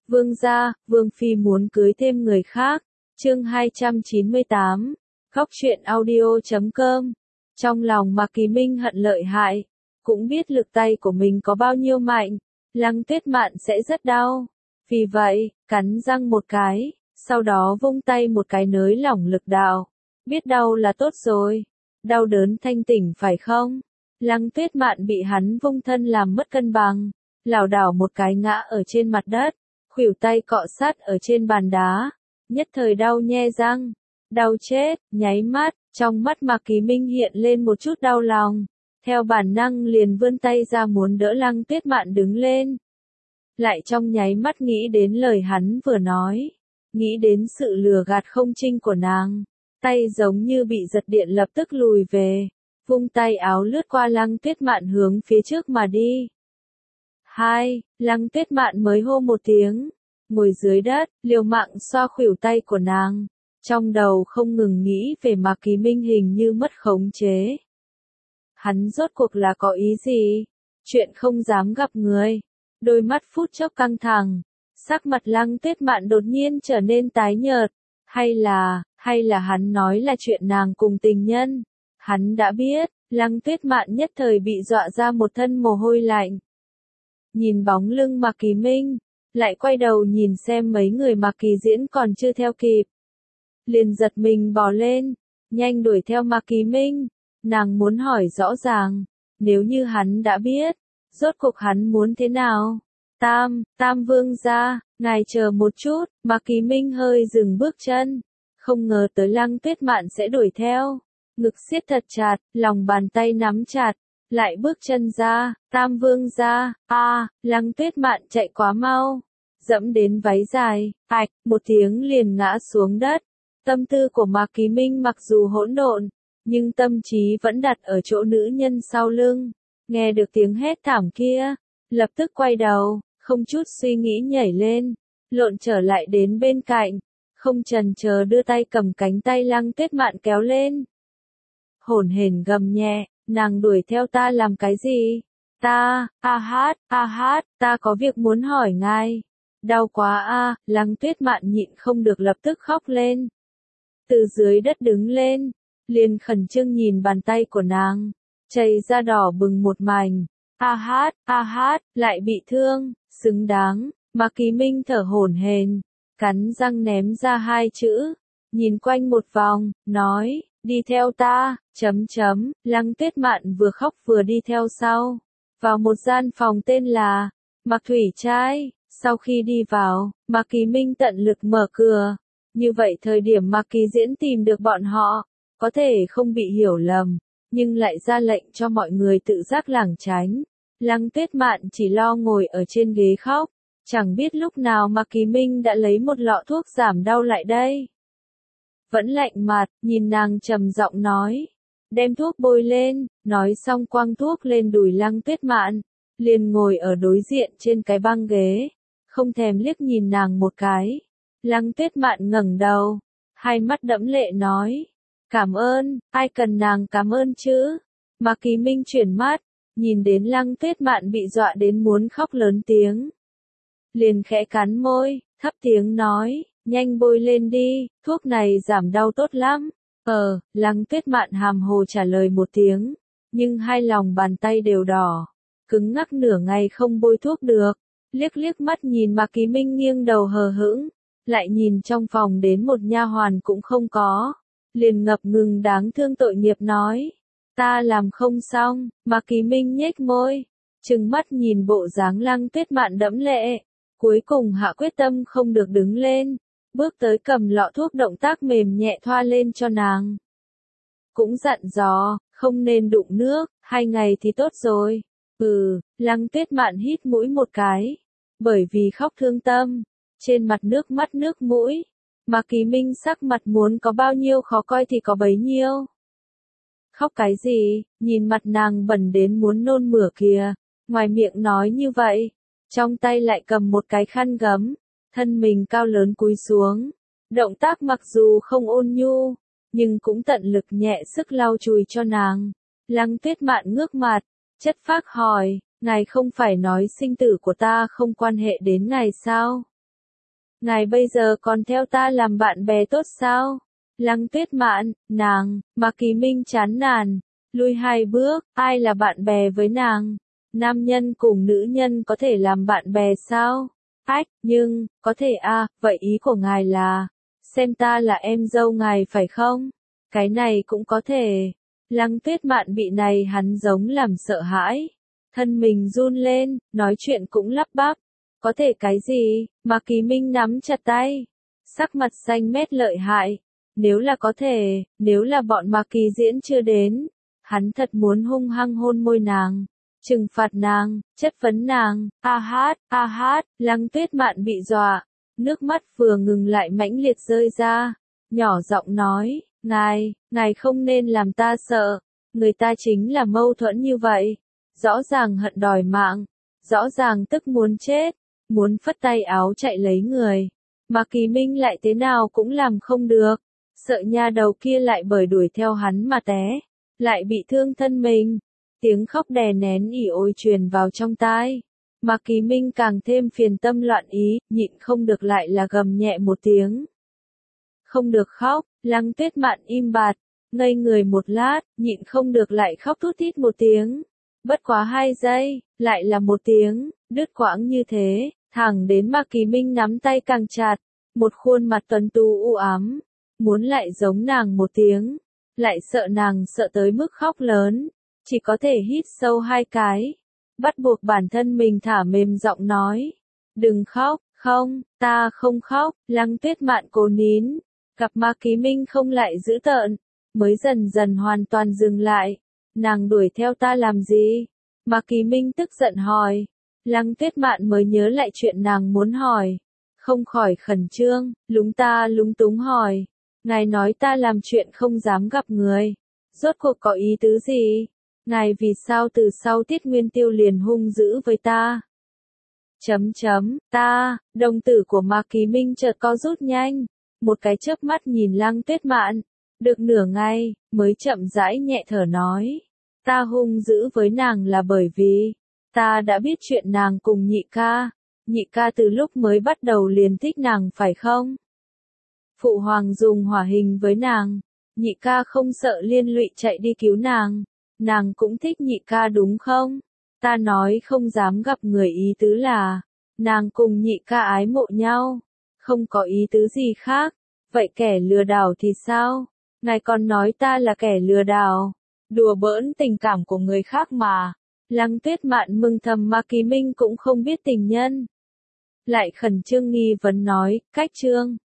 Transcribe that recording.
Vương gia, Vương Phi muốn cưới thêm người khác. Chương 298. Góc truyện audio.com. Trong lòng Mạc Kỳ Minh hận lợi hại, cũng biết lực tay của mình có bao nhiêu mạnh, Lăng Tuyết Mạn sẽ rất đau. Vì vậy, cắn răng một cái, sau đó vung tay một cái nới lỏng lực đạo. Biết đau là tốt rồi. Đau đớn thanh tỉnh phải không? Lăng Tuyết Mạn bị hắn vung thân làm mất cân bằng, lảo đảo một cái ngã ở trên mặt đất, khuỷu tay cọ sát ở trên bàn đá, nhất thời đau nhe răng, đau chết, nháy mắt, trong mắt Mạc Kỳ Minh hiện lên một chút đau lòng, theo bản năng liền vươn tay ra muốn đỡ Lăng Tuyết Mạn đứng lên. Lại trong nháy mắt nghĩ đến lời hắn vừa nói, nghĩ đến sự lừa gạt không chinh của nàng, tay giống như bị giật điện lập tức lùi về, vung tay áo lướt qua Lăng Tuyết Mạn hướng phía trước mà đi. Lăng Tuyết Mạn mới hô một tiếng, ngồi dưới đất, liều mạng xoa khuỷu tay của nàng, trong đầu không ngừng nghĩ về Mạc Kỳ Minh hình như mất khống chế. Hắn rốt cuộc là có ý gì? Chuyện không dám gặp người. Đôi mắt phút chốc căng thẳng, sắc mặt Lăng Tuyết Mạn đột nhiên trở nên tái nhợt, hay là hắn nói là chuyện nàng cùng tình nhân. Hắn đã biết, Lăng Tuyết Mạn nhất thời bị dọa ra một thân mồ hôi lạnh. Nhìn bóng lưng Mạc Kỳ Minh, lại quay đầu nhìn xem mấy người Mạc Kỳ diễn còn chưa theo kịp. Liền giật mình bò lên, nhanh đuổi theo Mạc Kỳ Minh, nàng muốn hỏi rõ ràng, nếu như hắn đã biết, rốt cuộc hắn muốn thế nào? Tam vương gia, ngài chờ một chút, Mạc Kỳ Minh hơi dừng bước chân, không ngờ tới Lăng Tuyết Mạn sẽ đuổi theo, ngực siết thật chặt, lòng bàn tay nắm chặt, lại bước chân ra, Tam vương gia, Lăng Tuyết Mạn chạy quá mau, dẫm đến váy dài, ạch, một tiếng liền ngã xuống đất. Tâm tư của Mạc Kỳ Minh mặc dù hỗn độn, nhưng tâm trí vẫn đặt ở chỗ nữ nhân sau lưng. Nghe được tiếng hét thảm kia, lập tức quay đầu, không chút suy nghĩ nhảy lên, lộn trở lại đến bên cạnh, không chần chờ đưa tay cầm cánh tay Lăng Tuyết Mạn kéo lên. Hổn hển gầm nhẹ, nàng đuổi theo ta làm cái gì? Ta có việc muốn hỏi ngài. Đau quá Lăng Tuyết Mạn nhịn không được lập tức khóc lên. Từ dưới đất đứng lên, liền khẩn trương nhìn bàn tay của nàng, chảy ra đỏ bừng một mảnh. Lại bị thương, xứng đáng. Mạc Kỳ Minh thở hổn hển, cắn răng ném ra hai chữ, nhìn quanh một vòng, nói, đi theo ta, Lăng Tuyết Mạn vừa khóc vừa đi theo sau, vào một gian phòng tên là Mạc Thủy Trai. Sau khi đi vào, Mạc Kỳ Minh tận lực mở cửa, như vậy thời điểm Mạc Kỳ Diễn tìm được bọn họ, có thể không bị hiểu lầm, nhưng lại ra lệnh cho mọi người tự giác lảng tránh. Lăng Tuyết Mạn chỉ lo ngồi ở trên ghế khóc, chẳng biết lúc nào Mạc Kỳ Minh đã lấy một lọ thuốc giảm đau lại đây. Vẫn lạnh mặt, nhìn nàng trầm giọng nói, đem thuốc bôi lên, nói xong quăng thuốc lên đùi Lăng Tuyết Mạn, liền ngồi ở đối diện trên cái băng ghế, không thèm liếc nhìn nàng một cái. Lăng Tuyết Mạn ngẩng đầu, hai mắt đẫm lệ nói, cảm ơn, ai cần nàng cảm ơn chứ? Mạc Kỳ Minh chuyển mắt, nhìn đến Lăng Tuyết Mạn bị dọa đến muốn khóc lớn tiếng, liền khẽ cắn môi, thấp tiếng nói, nhanh bôi lên đi, thuốc này giảm đau tốt lắm. Lăng Tuyết Mạn hàm hồ trả lời một tiếng, nhưng hai lòng bàn tay đều đỏ, cứng ngắc nửa ngày không bôi thuốc được, liếc mắt nhìn Mạc Kỳ Minh nghiêng đầu hờ hững, lại nhìn trong phòng đến một nha hoàn cũng không có, liền ngập ngừng đáng thương tội nghiệp nói, ta làm không xong. Mạc Kỳ Minh nhếch môi, trừng mắt nhìn bộ dáng Lăng Tuyết Mạn đẫm lệ, cuối cùng hạ quyết tâm không được đứng lên, bước tới cầm lọ thuốc động tác mềm nhẹ thoa lên cho nàng. Cũng dặn dò, không nên đụng nước, 2 ngày thì tốt rồi. Lăng Tuyết Mạn hít mũi một cái, bởi vì khóc thương tâm, trên mặt nước mắt nước mũi. Mạc Kỳ Minh sắc mặt muốn có bao nhiêu khó coi thì có bấy nhiêu. Khóc cái gì, nhìn mặt nàng bẩn đến muốn nôn mửa kìa, ngoài miệng nói như vậy, trong tay lại cầm một cái khăn gấm, thân mình cao lớn cúi xuống, động tác mặc dù không ôn nhu, nhưng cũng tận lực nhẹ sức lau chùi cho nàng. Lăng Tuyết Mạn ngước mặt, chất phác hỏi, ngài không phải nói sinh tử của ta không quan hệ đến ngài sao? ngài bây giờ còn theo ta làm bạn bè tốt sao? Lăng Tuyết Mạn, nàng, Mạc Kỳ Minh chán nản, lui 2 bước, ai là bạn bè với nàng? Nam nhân cùng nữ nhân có thể làm bạn bè sao? Ách, nhưng, có thể à, vậy ý của ngài là, xem ta là em dâu ngài phải không? Cái này cũng có thể. Lăng Tuyết Mạn bị này hắn giống làm sợ hãi. Thân mình run lên, nói chuyện cũng lắp bắp. Có thể cái gì? Mạc Kỳ Minh nắm chặt tay. Sắc mặt xanh mét lợi hại. Nếu là có thể, nếu là bọn Mạc Kỳ diễn chưa đến, hắn thật muốn hung hăng hôn môi nàng, trừng phạt nàng, chất vấn nàng, a hát, Lăng Tuyết Mạn bị dọa, nước mắt vừa ngừng lại mãnh liệt rơi ra, nhỏ giọng nói, ngài không nên làm ta sợ, người ta chính là mâu thuẫn như vậy, rõ ràng hận đòi mạng, rõ ràng tức muốn chết, muốn phất tay áo chạy lấy người, mà Kỳ Minh lại thế nào cũng làm không được, sợ nha đầu kia lại bởi đuổi theo hắn mà té, lại bị thương thân mình. Tiếng khóc đè nén ỉ ôi truyền vào trong tai. Mạc Kỳ Minh càng thêm phiền tâm loạn ý, nhịn không được lại là gầm nhẹ một tiếng. Không được khóc, Lăng Tuyết Mạn im bặt, ngây người một lát, nhịn không được lại khóc thút thít một tiếng. Bất quá 2 giây, lại là một tiếng, đứt quãng như thế, thẳng đến Mạc Kỳ Minh nắm tay càng chặt, một khuôn mặt tuấn tú u ám, muốn lại giống nàng một tiếng, lại sợ nàng sợ tới mức khóc lớn. Chỉ có thể hít sâu 2 cái, bắt buộc bản thân mình thả mềm giọng nói, đừng khóc, không, ta không khóc, Lăng Tuyết Mạn cố nín, gặp Mạc Kỳ Minh không lại dữ tợn, mới dần dần hoàn toàn dừng lại, nàng đuổi theo ta làm gì? Mạc Kỳ Minh tức giận hỏi, Lăng Tuyết Mạn mới nhớ lại chuyện nàng muốn hỏi, không khỏi khẩn trương, lúng túng hỏi, ngài nói ta làm chuyện không dám gặp người, rốt cuộc có ý tứ gì? Ngài vì sao từ sau Tiết Nguyên Tiêu liền hung dữ với ta? Ta, đồng tử của Mạc Kỳ Minh chợt co rút nhanh, một cái chớp mắt nhìn Lăng Tuyết Mạn, được nửa ngày, mới chậm rãi nhẹ thở nói, ta hung dữ với nàng là bởi vì, ta đã biết chuyện nàng cùng nhị ca từ lúc mới bắt đầu liền thích nàng phải không? Phụ hoàng dùng hỏa hình với nàng, nhị ca không sợ liên lụy chạy đi cứu nàng. Nàng cũng thích nhị ca đúng không? Ta nói không dám gặp người ý tứ là, nàng cùng nhị ca ái mộ nhau, không có ý tứ gì khác. Vậy kẻ lừa đảo thì sao? Ngài còn nói ta là kẻ lừa đảo, đùa bỡn tình cảm của người khác mà. Lăng Tuyết Mạn mừng thầm Mạc Kỳ Minh cũng không biết tình nhân. Lại khẩn trương nghi vấn nói, cách trương.